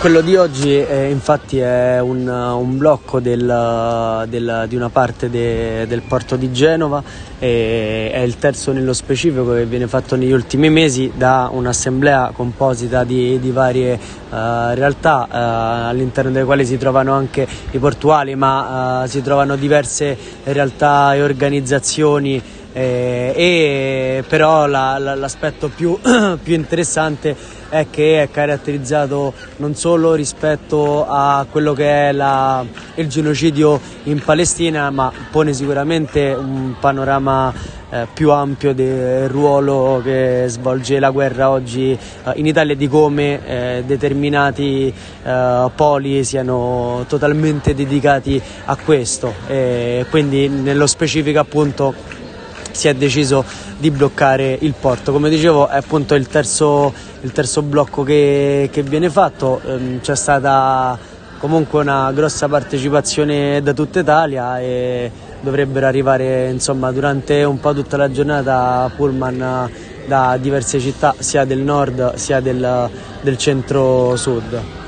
Quello di oggi infatti è un blocco di una parte del porto di Genova, e è il terzo nello specifico che viene fatto negli ultimi mesi da un'assemblea composita di varie realtà, all'interno delle quali si trovano anche i portuali, ma si trovano diverse realtà e organizzazioni. Però l'aspetto più interessante è che è caratterizzato non solo rispetto a quello che è il genocidio in Palestina, ma pone sicuramente un panorama più ampio del ruolo che svolge la guerra oggi in Italia, di come determinati poli siano totalmente dedicati a questo, e quindi nello specifico appunto si è deciso di bloccare il porto. Come dicevo, è appunto il terzo blocco che viene fatto. C'è stata comunque una grossa partecipazione da tutta Italia e dovrebbero arrivare durante un po' tutta la giornata pullman da diverse città, sia del nord sia del centro-sud.